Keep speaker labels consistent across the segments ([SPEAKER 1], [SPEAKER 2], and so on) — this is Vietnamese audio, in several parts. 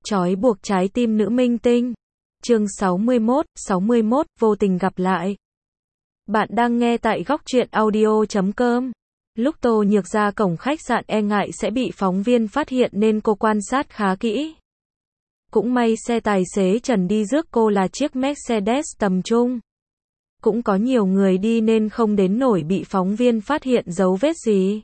[SPEAKER 1] Trói buộc trái tim nữ minh tinh. Chương 61, vô tình gặp lại. Bạn đang nghe tại góc truyện audio.com. Lúc Tô Nhược ra cổng khách sạn e ngại sẽ bị phóng viên phát hiện nên cô quan sát khá kỹ. Cũng may xe tài xế Trần đi rước cô là chiếc Mercedes tầm trung. Cũng có nhiều người đi nên không đến nổi bị phóng viên phát hiện dấu vết gì.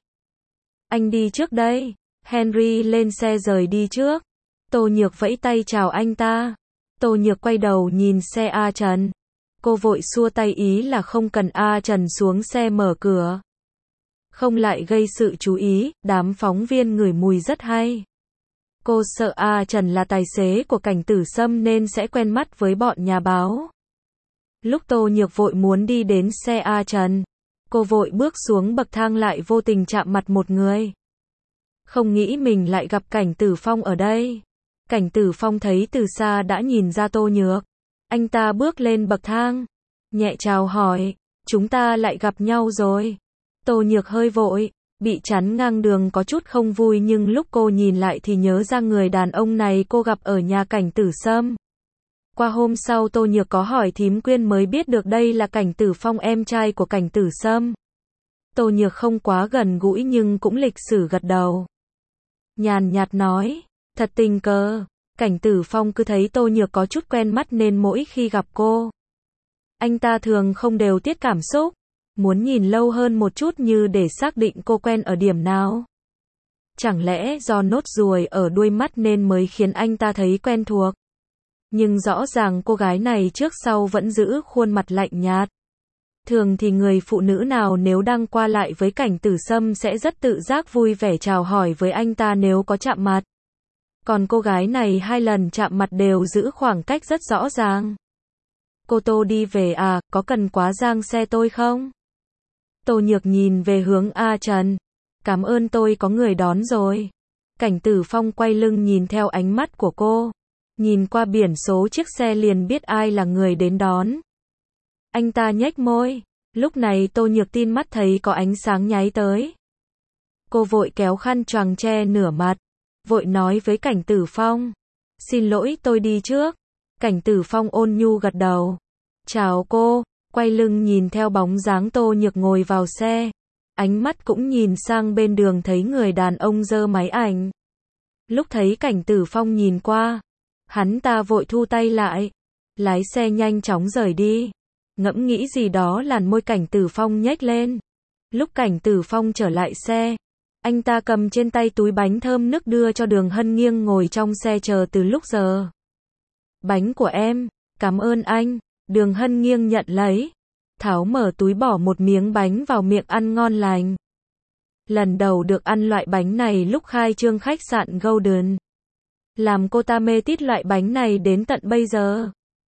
[SPEAKER 1] Anh đi trước đây. Henry lên xe rời đi trước. Tô Nhược vẫy tay chào anh ta. Tô Nhược quay đầu nhìn xe A Trần. Cô vội xua tay ý là không cần A Trần xuống xe mở cửa. Không lại gây sự chú ý, đám phóng viên ngửi mùi rất hay. Cô sợ A Trần là tài xế của Cảnh Tử Sâm nên sẽ quen mắt với bọn nhà báo. Lúc Tô Nhược vội muốn đi đến xe A Trần, cô vội bước xuống bậc thang lại vô tình chạm mặt một người. Không nghĩ mình lại gặp Cảnh Tử Phong ở đây. Cảnh Tử Phong thấy từ xa đã nhìn ra Tô Nhược. Anh ta bước lên bậc thang, nhẹ chào hỏi, chúng ta lại gặp nhau rồi. Tô Nhược hơi vội, bị chắn ngang đường có chút không vui nhưng lúc cô nhìn lại thì nhớ ra người đàn ông này cô gặp ở nhà Cảnh Tử Sâm. Qua hôm sau Tô Nhược có hỏi thím Quyên mới biết được đây là Cảnh Tử Phong em trai của Cảnh Tử Sâm. Tô Nhược không quá gần gũi nhưng cũng lịch sử gật đầu. Nhàn nhạt nói, thật tình cờ, Cảnh Tử Phong cứ thấy Tô Nhược có chút quen mắt nên mỗi khi gặp cô, anh ta thường không đều tiết cảm xúc, muốn nhìn lâu hơn một chút như để xác định cô quen ở điểm nào. Chẳng lẽ do nốt ruồi ở đuôi mắt nên mới khiến anh ta thấy quen thuộc. Nhưng rõ ràng cô gái này trước sau vẫn giữ khuôn mặt lạnh nhạt. Thường thì người phụ nữ nào nếu đang qua lại với Cảnh Tử Sâm sẽ rất tự giác vui vẻ chào hỏi với anh ta nếu có chạm mặt. Còn cô gái này 2 lần chạm mặt đều giữ khoảng cách rất rõ ràng. Cô Tô đi về à, có cần quá giang xe tôi không? Tô Nhược nhìn về hướng A Trần. Cảm ơn tôi có người đón rồi. Cảnh Tử Phong quay lưng nhìn theo ánh mắt của cô. Nhìn qua biển số chiếc xe liền biết ai là người đến đón. Anh ta nhếch môi. Lúc này Tô Nhược tin mắt thấy có ánh sáng nháy tới. Cô vội kéo khăn choàng che nửa mặt. Vội nói với Cảnh Tử Phong. Xin lỗi tôi đi trước. Cảnh Tử Phong ôn nhu gật đầu. Chào cô. Quay lưng nhìn theo bóng dáng Tô Nhược ngồi vào xe. Ánh mắt cũng nhìn sang bên đường thấy người đàn ông giơ máy ảnh. Lúc thấy Cảnh Tử Phong nhìn qua, hắn ta vội thu tay lại. Lái xe nhanh chóng rời đi. Ngẫm nghĩ gì đó làn môi Cảnh Tử Phong nhếch lên. Lúc Cảnh Tử Phong trở lại xe, anh ta cầm trên tay túi bánh thơm nức đưa cho Đường Hân Nghiêng ngồi trong xe chờ từ lúc giờ. Bánh của em, cảm ơn anh. Đường Hân Nghiêng nhận lấy, tháo mở túi bỏ một miếng bánh vào miệng ăn ngon lành. Lần đầu được ăn loại bánh này lúc khai trương khách sạn Golden. Làm cô ta mê tít loại bánh này đến tận bây giờ.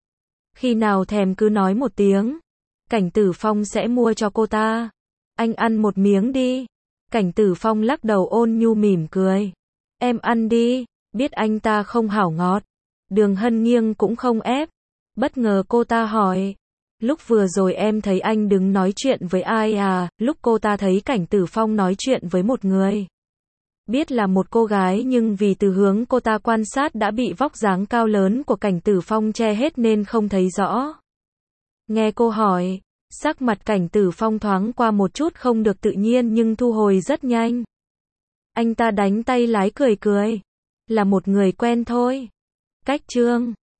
[SPEAKER 1] Khi nào thèm cứ nói một tiếng, Cảnh Tử Phong sẽ mua cho cô ta. Anh ăn một miếng đi. Cảnh Tử Phong lắc đầu ôn nhu mỉm cười. Em ăn đi, biết anh ta không hảo ngọt. Đường Hân Nghiêng cũng không ép. Bất ngờ cô ta hỏi. Lúc vừa rồi em thấy anh đứng nói chuyện với ai à? Lúc cô ta thấy Cảnh Tử Phong nói chuyện với một người. Biết là một cô gái nhưng vì từ hướng cô ta quan sát đã bị vóc dáng cao lớn của Cảnh Tử Phong che hết nên không thấy rõ. Nghe cô hỏi, sắc mặt Cảnh Tử Phong thoáng qua một chút không được tự nhiên nhưng thu hồi rất nhanh. Anh ta đánh tay lái cười cười. Là một người quen thôi. Cách chương